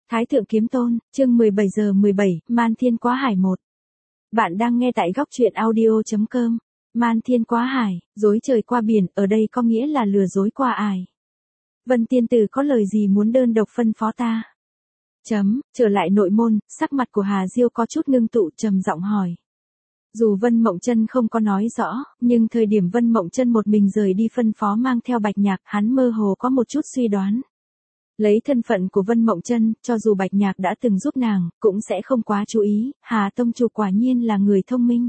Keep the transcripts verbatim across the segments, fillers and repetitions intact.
Thái thượng kiếm tôn, chương mười bảy giờ mười bảy, Man Thiên Quá Hải một. Bạn đang nghe tại góc truyện audio chấm com. Man Thiên Quá Hải, dối trời qua biển, ở đây có nghĩa là lừa dối qua ải. Vân tiên tử có lời gì muốn đơn độc phân phó ta? Chấm, trở lại nội môn, sắc mặt của Hà Diêu có chút ngưng tụ, trầm giọng hỏi. Dù Vân Mộng Chân không có nói rõ, nhưng thời điểm Vân Mộng Chân một mình rời đi phân phó mang theo Bạch Nhạc, hắn mơ hồ có một chút suy đoán. Lấy thân phận của Vân Mộng Chân, cho dù Bạch Nhạc đã từng giúp nàng, cũng sẽ không quá chú ý, Hà tông chủ quả nhiên là người thông minh.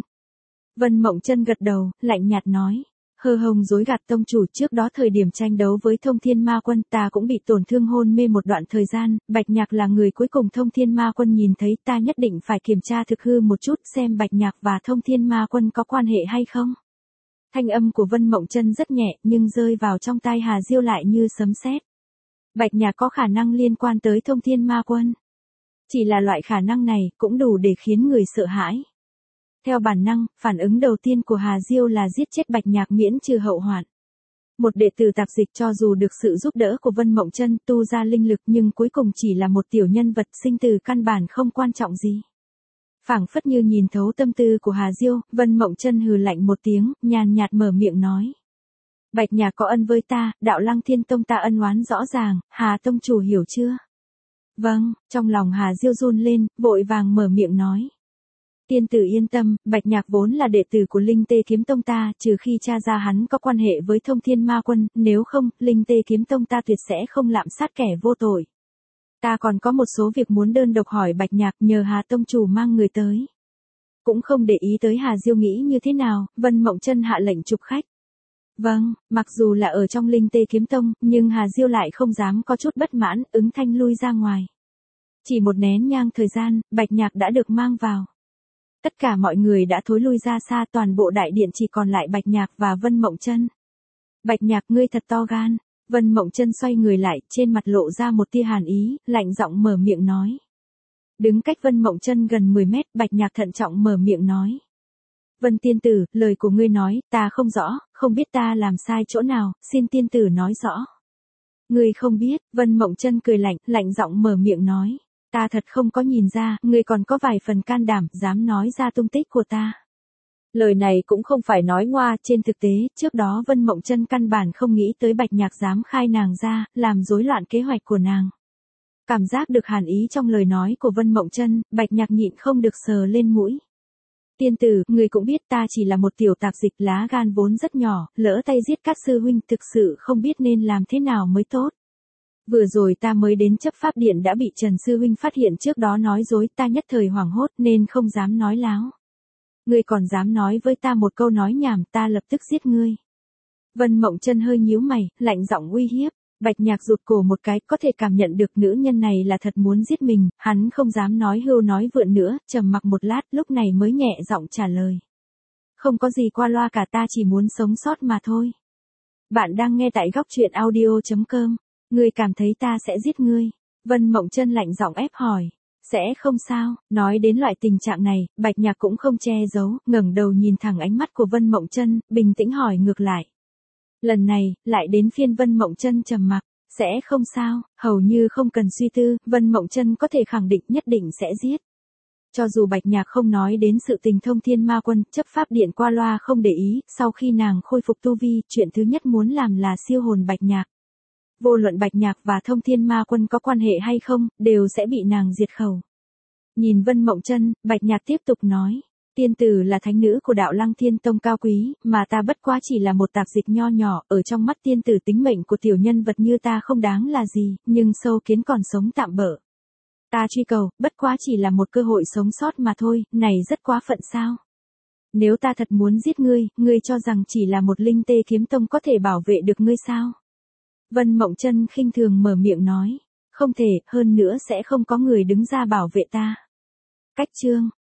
Vân Mộng Chân gật đầu, lạnh nhạt nói. Hơ hồng dối gạt tông chủ, trước đó thời điểm tranh đấu với Thông Thiên Ma Quân ta cũng bị tổn thương hôn mê một đoạn thời gian, Bạch Nhạc là người cuối cùng Thông Thiên Ma Quân nhìn thấy, ta nhất định phải kiểm tra thực hư một chút xem Bạch Nhạc và Thông Thiên Ma Quân có quan hệ hay không. Thanh âm của Vân Mộng Chân rất nhẹ nhưng rơi vào trong tai Hà Diêu lại như sấm sét. Bạch Nhạc có khả năng liên quan tới Thông Thiên Ma Quân. Chỉ là loại khả năng này cũng đủ để khiến người sợ hãi. Theo bản năng, phản ứng đầu tiên của Hà Diêu là giết chết Bạch Nhạc miễn trừ hậu hoạn. Một đệ tử tạp dịch cho dù được sự giúp đỡ của Vân Mộng Chân tu ra linh lực nhưng cuối cùng chỉ là một tiểu nhân vật sinh từ căn bản không quan trọng gì. Phảng phất như nhìn thấu tâm tư của Hà Diêu, Vân Mộng Chân hừ lạnh một tiếng, nhàn nhạt mở miệng nói. Bạch Nhạc có ân với ta, Đạo Lăng Thiên Tông ta ân oán rõ ràng, Hà tông chủ hiểu chưa? Vâng, trong lòng Hà Diêu run lên, vội vàng mở miệng nói. Tiên tử yên tâm, Bạch Nhạc vốn là đệ tử của Linh Tê Kiếm Tông ta, trừ khi cha ra hắn có quan hệ với Thông Thiên Ma Quân, nếu không, Linh Tê Kiếm Tông ta tuyệt sẽ không lạm sát kẻ vô tội. Ta còn có một số việc muốn đơn độc hỏi Bạch Nhạc, nhờ Hà tông chủ mang người tới. Cũng không để ý tới Hà Diêu nghĩ như thế nào, Vân Mộng Chân hạ lệnh chụp khách. Vâng, mặc dù là ở trong Linh Tê Kiếm Tông, nhưng Hà Diêu lại không dám có chút bất mãn, ứng thanh lui ra ngoài. Chỉ một nén nhang thời gian, Bạch Nhạc đã được mang vào. Tất cả mọi người đã thối lui ra xa, toàn bộ đại điện chỉ còn lại Bạch Nhạc và Vân Mộng Chân. Bạch Nhạc ngươi thật to gan. Vân Mộng Chân xoay người lại, trên mặt lộ ra một tia hàn ý, lạnh giọng mở miệng nói. Đứng cách Vân Mộng Chân gần mười mét, Bạch Nhạc thận trọng mở miệng nói. Vân tiên tử, lời của ngươi nói, ta không rõ, không biết ta làm sai chỗ nào, xin tiên tử nói rõ. Ngươi không biết, Vân Mộng Chân cười lạnh, lạnh giọng mở miệng nói. Ta thật không có nhìn ra, ngươi còn có vài phần can đảm, dám nói ra tung tích của ta. Lời này cũng không phải nói ngoa, trên thực tế, trước đó Vân Mộng Chân căn bản không nghĩ tới Bạch Nhạc dám khai nàng ra, làm rối loạn kế hoạch của nàng. Cảm giác được hàn ý trong lời nói của Vân Mộng Chân, Bạch Nhạc nhịn không được sờ lên mũi. Tiên tử, người cũng biết ta chỉ là một tiểu tạp dịch, lá gan vốn rất nhỏ, lỡ tay giết các sư huynh, thực sự không biết nên làm thế nào mới tốt. Vừa rồi ta mới đến chấp pháp điện đã bị Trần sư huynh phát hiện, trước đó nói dối, ta nhất thời hoảng hốt nên không dám nói láo. Ngươi còn dám nói với ta một câu nói nhảm, ta lập tức giết ngươi. Vân Mộng Chân hơi nhíu mày, lạnh giọng uy hiếp. Bạch Nhạc rụt cổ một cái, có thể cảm nhận được nữ nhân này là thật muốn giết mình, hắn không dám nói hưu nói vượn nữa, trầm mặc một lát, lúc này mới nhẹ giọng trả lời. Không có gì qua loa cả, ta chỉ muốn sống sót mà thôi. Bạn đang nghe tại góc truyện audio chấm com. Ngươi cảm thấy ta sẽ giết ngươi? Vân Mộng Chân lạnh giọng ép hỏi. Sẽ không sao, nói đến loại tình trạng này, Bạch Nhạc cũng không che giấu, ngẩng đầu nhìn thẳng ánh mắt của Vân Mộng Chân, bình tĩnh hỏi ngược lại. Lần này, lại đến phiên Vân Mộng Chân trầm mặc. Sẽ không sao, hầu như không cần suy tư, Vân Mộng Chân có thể khẳng định nhất định sẽ giết. Cho dù Bạch Nhạc không nói đến sự tình Thông Thiên Ma Quân, chấp pháp điện qua loa không để ý, sau khi nàng khôi phục tu vi, chuyện thứ nhất muốn làm là siêu hồn Bạch Nhạc. Vô luận Bạch Nhạc và Thông Thiên Ma Quân có quan hệ hay không, đều sẽ bị nàng diệt khẩu. Nhìn Vân Mộng Chân, Bạch Nhạc tiếp tục nói. Tiên tử là thánh nữ của Đạo Lăng Thiên Tông cao quý, mà ta bất quá chỉ là một tạp dịch nho nhỏ, ở trong mắt tiên tử tính mệnh của tiểu nhân vật như ta không đáng là gì, nhưng sâu kiến còn sống tạm bợ. Ta truy cầu, bất quá chỉ là một cơ hội sống sót mà thôi, này rất quá phận sao? Nếu ta thật muốn giết ngươi, ngươi cho rằng chỉ là một Linh Tê Kiếm Tông có thể bảo vệ được ngươi sao? Vân Mộng Chân khinh thường mở miệng nói. Không thể, hơn nữa sẽ không có người đứng ra bảo vệ ta. Cách chương,